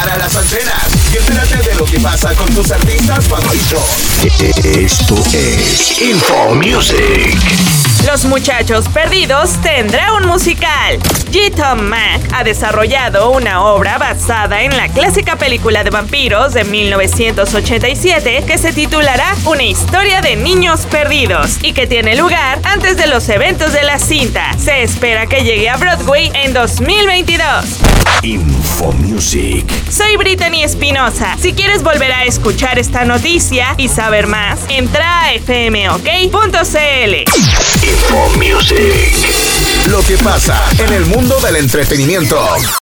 para las antenas y entérate de lo que pasa con tus artistas favoritos. Esto es Info Music. Los Muchachos Perdidos tendrá un musical. Tom Mack ha desarrollado una obra basada en la clásica película de vampiros de 1987 que se titulará Una historia de niños perdidos y que tiene lugar antes de los eventos de la cinta. Se espera que llegue a Broadway en 2022. Info Music. Soy Brittany Espinosa. Si quieres volver a escuchar esta noticia y saber más, entra a fmok.cl. Info Music. Lo que pasa en el mundo del entretenimiento.